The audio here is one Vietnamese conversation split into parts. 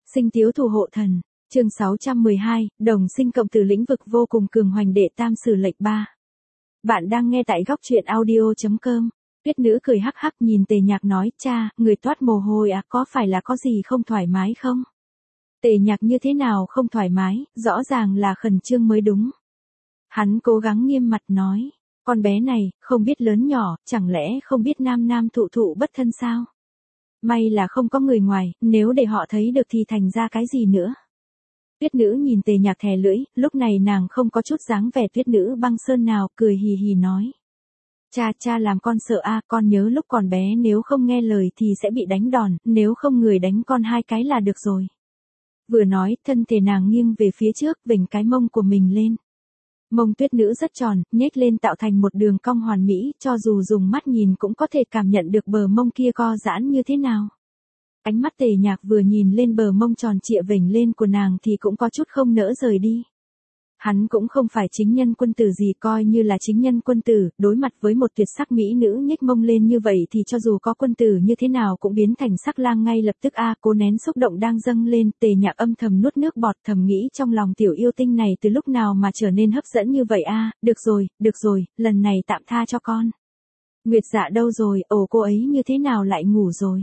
Sinh tiếu thủ hộ thần, chương 612, đồng sinh cộng tử lĩnh vực vô cùng cường hoành đệ tam sử lệnh 3. Bạn đang nghe tại góc truyện audio.com. Tuyết nữ cười hắc hắc nhìn Tề Nhạc nói, cha, người toát mồ hôi à, có phải là có gì không thoải mái không? Tề Nhạc như thế nào không thoải mái, rõ ràng là khẩn trương mới đúng. Hắn cố gắng nghiêm mặt nói, con bé này, không biết lớn nhỏ, chẳng lẽ không biết nam nam thụ thụ bất thân sao? May là không có người ngoài, nếu để họ thấy được thì thành ra cái gì nữa. Tuyết nữ nhìn Tề Nhạc thè lưỡi, lúc này nàng không có chút dáng vẻ tuyết nữ băng sơn nào, cười hì hì nói. Cha làm con sợ a, con nhớ lúc còn bé nếu không nghe lời thì sẽ bị đánh đòn, nếu không người đánh con 2 cái là được rồi. Vừa nói, thân thể nàng nghiêng về phía trước, vểnh cái mông của mình lên. Mông tuyết nữ rất tròn, nhếch lên tạo thành một đường cong hoàn mỹ, cho dù dùng mắt nhìn cũng có thể cảm nhận được bờ mông kia co giãn như thế nào. Ánh mắt Tề Nhạc vừa nhìn lên bờ mông tròn trịa vểnh lên của nàng thì cũng có chút không nỡ rời đi. Hắn cũng không phải chính nhân quân tử gì, coi như là chính nhân quân tử, đối mặt với một tuyệt sắc mỹ nữ nhếch mông lên như vậy thì cho dù có quân tử như thế nào cũng biến thành sắc lang ngay lập tức a. Cố nén xúc động đang dâng lên, Tề Nhạc âm thầm nuốt nước bọt, thầm nghĩ trong lòng tiểu yêu tinh này từ lúc nào mà trở nên hấp dẫn như vậy a. Được rồi, lần này tạm tha cho con. Nguyệt Dạ đâu rồi, cô ấy như thế nào lại ngủ rồi?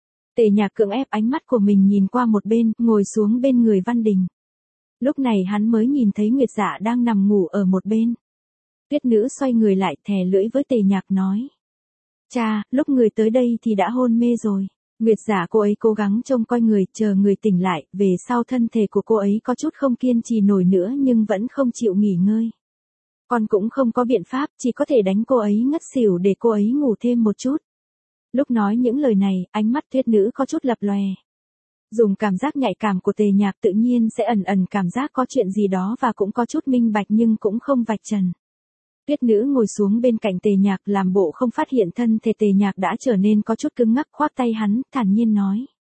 Tề Nhạc cưỡng ép ánh mắt của mình nhìn qua một bên, ngồi xuống bên người Văn Đình. Lúc này hắn mới nhìn thấy Nguyệt Dạ đang nằm ngủ ở một bên. Tuyết nữ xoay người lại, thè lưỡi với Tề Nhạc nói. Cha, lúc người tới đây thì đã hôn mê rồi. Nguyệt Dạ cô ấy cố gắng trông coi người, chờ người tỉnh lại, về sau thân thể của cô ấy có chút không kiên trì nổi nữa nhưng vẫn không chịu nghỉ ngơi. Con cũng không có biện pháp, chỉ có thể đánh cô ấy ngất xỉu để cô ấy ngủ thêm một chút. Lúc nói những lời này, ánh mắt tuyết nữ có chút lập lòe. Dùng cảm giác nhạy cảm của Tề Nhạc tự nhiên sẽ ẩn cảm giác có chuyện gì đó và cũng có chút minh bạch nhưng cũng không vạch trần. Tuyết nữ ngồi xuống bên cạnh Tề Nhạc làm bộ không phát hiện thân thể Tề Nhạc đã trở nên có chút cứng ngắc, khoác tay hắn, thản nhiên nói.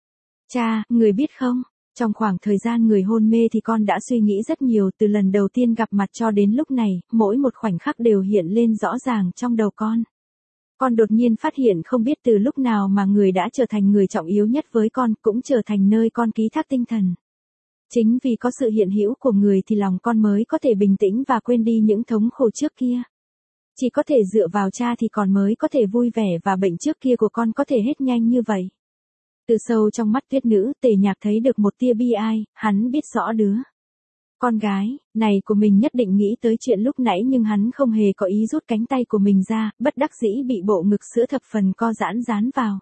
Cha, người biết không, trong khoảng thời gian người hôn mê thì con đã suy nghĩ rất nhiều, từ lần đầu tiên gặp mặt cho đến lúc này, mỗi một khoảnh khắc đều hiện lên rõ ràng trong đầu con. Con đột nhiên phát hiện không biết từ lúc nào mà người đã trở thành người trọng yếu nhất với con, cũng trở thành nơi con ký thác tinh thần. Chính vì có sự hiện hữu của người thì lòng con mới có thể bình tĩnh và quên đi những thống khổ trước kia. Chỉ có thể dựa vào cha thì con mới có thể vui vẻ và bệnh trước kia của con có thể hết nhanh như vậy. Từ sâu trong mắt tuyết nữ, Tề Nhạc thấy được một tia bi ai, hắn biết rõ đứa con gái này của mình nhất định nghĩ tới chuyện lúc nãy nhưng hắn không hề có ý rút cánh tay của mình ra, bất đắc dĩ bị bộ ngực sữa thập phần co giãn dán vào.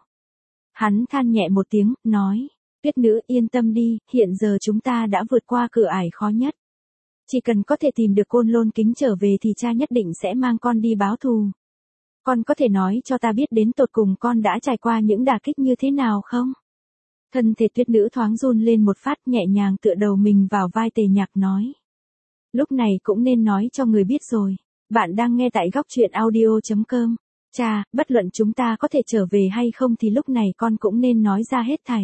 Hắn than nhẹ một tiếng, nói, tuyết nữ yên tâm đi, hiện giờ chúng ta đã vượt qua cửa ải khó nhất. Chỉ cần có thể tìm được Côn Lôn Kính trở về thì cha nhất định sẽ mang con đi báo thù. Con có thể nói cho ta biết đến tột cùng con đã trải qua những đả kích như thế nào không? Thân thể tuyết nữ thoáng run lên một phát, nhẹ nhàng tựa đầu mình vào vai Tề Nhạc nói. Lúc này cũng nên nói cho người biết rồi. Bạn đang nghe tại góc truyện audio.com. Cha, bất luận chúng ta có thể trở về hay không thì lúc này con cũng nên nói ra hết thảy.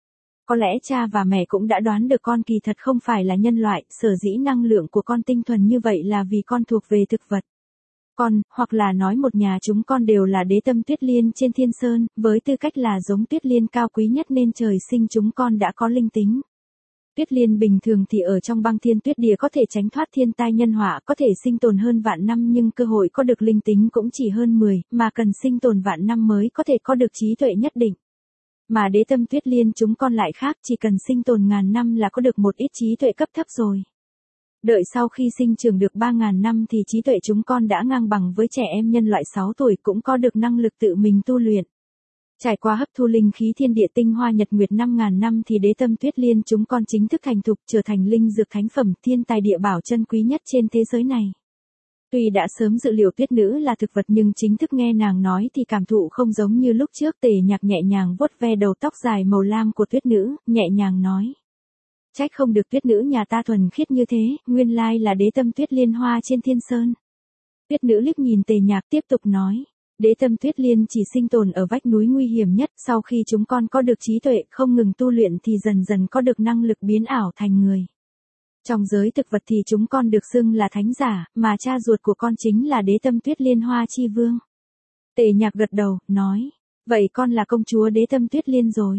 Có lẽ cha và mẹ cũng đã đoán được con kỳ thật không phải là nhân loại, sở dĩ năng lượng của con tinh thuần như vậy là vì con thuộc về thực vật. Con, hoặc là nói một nhà chúng con đều là đế tâm tuyết liên trên thiên sơn, với tư cách là giống tuyết liên cao quý nhất nên trời sinh chúng con đã có linh tính. Tuyết liên bình thường thì ở trong băng thiên tuyết địa có thể tránh thoát thiên tai nhân họa, có thể sinh tồn hơn vạn năm nhưng cơ hội có được linh tính cũng chỉ hơn 10, mà cần sinh tồn vạn năm mới có thể có được trí tuệ nhất định. Mà đế tâm tuyết liên chúng con lại khác, chỉ cần sinh tồn ngàn năm là có được một ít trí tuệ cấp thấp rồi. Đợi sau khi sinh trưởng được 3.000 năm thì trí tuệ chúng con đã ngang bằng với trẻ em nhân loại 6 tuổi cũng có được năng lực tự mình tu luyện. Trải qua hấp thu linh khí thiên địa tinh hoa nhật nguyệt 5.000 năm thì đế tâm tuyết liên chúng con chính thức thành thục trở thành linh dược thánh phẩm thiên tài địa bảo chân quý nhất trên thế giới này. Tuy đã sớm dự liệu tuyết nữ là thực vật nhưng chính thức nghe nàng nói thì cảm thụ không giống như lúc trước. Tề Nhạc nhẹ nhàng vuốt ve đầu tóc dài màu lam của tuyết nữ, nhẹ nhàng nói. Trách không được tuyết nữ nhà ta thuần khiết như thế, nguyên lai là đế tâm tuyết liên hoa trên thiên sơn. Tuyết nữ liếc nhìn Tề Nhạc tiếp tục nói. Đế tâm tuyết liên chỉ sinh tồn ở vách núi nguy hiểm nhất, sau khi chúng con có được trí tuệ không ngừng tu luyện thì dần dần có được năng lực biến ảo thành người. Trong giới thực vật thì chúng con được xưng là thánh giả, mà cha ruột của con chính là đế tâm tuyết liên hoa chi vương. Tề Nhạc gật đầu, nói. Vậy con là công chúa đế tâm tuyết liên rồi.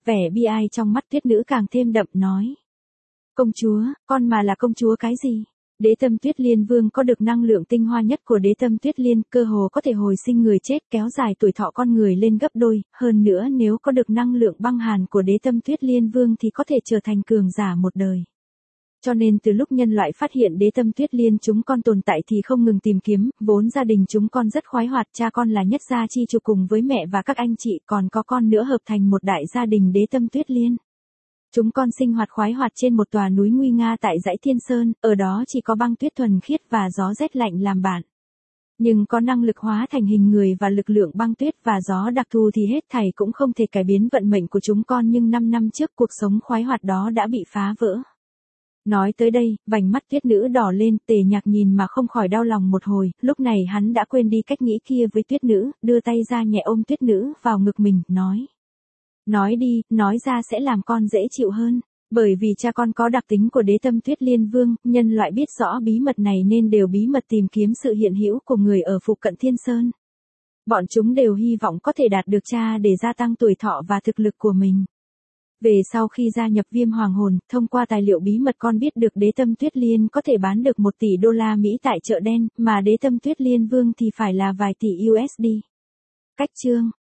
Vẻ bi ai trong mắt Tuyết Nữ càng thêm đậm nói. Công chúa, con mà là công chúa cái gì? Đế Tâm Tuyết Liên Vương có được năng lượng tinh hoa nhất của Đế Tâm Tuyết Liên, cơ hồ có thể hồi sinh người chết, kéo dài tuổi thọ con người lên gấp đôi, hơn nữa nếu có được năng lượng băng hàn của Đế Tâm Tuyết Liên Vương thì có thể trở thành cường giả một đời. Cho nên từ lúc nhân loại phát hiện Đế Tâm Tuyết Liên chúng con tồn tại thì không ngừng tìm kiếm, vốn gia đình chúng con rất khoái hoạt, cha con là Nhất Gia Chi Chủ cùng với mẹ và các anh chị, còn có con nữa hợp thành một đại gia đình Đế Tâm Tuyết Liên. Chúng con sinh hoạt khoái hoạt trên một tòa núi nguy nga tại dãy Thiên Sơn, ở đó chỉ có băng tuyết thuần khiết và gió rét lạnh làm bạn. Nhưng có năng lực hóa thành hình người và lực lượng băng tuyết và gió đặc thù thì hết thảy cũng không thể cải biến vận mệnh của chúng con, nhưng 5 năm trước cuộc sống khoái hoạt đó đã bị phá vỡ. Nói tới đây, vành mắt Tuyết Nữ đỏ lên, Tề Nhạc nhìn mà không khỏi đau lòng một hồi, lúc này hắn đã quên đi cách nghĩ kia với Tuyết Nữ, đưa tay ra nhẹ ôm Tuyết Nữ vào ngực mình, nói. Nói đi, nói ra sẽ làm con dễ chịu hơn. Bởi vì cha con có đặc tính của Đế Tâm Tuyết Liên Vương, nhân loại biết rõ bí mật này nên đều bí mật tìm kiếm sự hiện hữu của người ở phụ cận Thiên Sơn. Bọn chúng đều hy vọng có thể đạt được cha để gia tăng tuổi thọ và thực lực của mình. Về sau khi gia nhập Viêm Hoàng Hồn, thông qua tài liệu bí mật con biết được Đế Tâm Tuyết Liên có thể bán được 1 tỷ đô la Mỹ tại chợ đen, mà Đế Tâm Tuyết Liên Vương thì phải là vài tỷ USD. Cách chương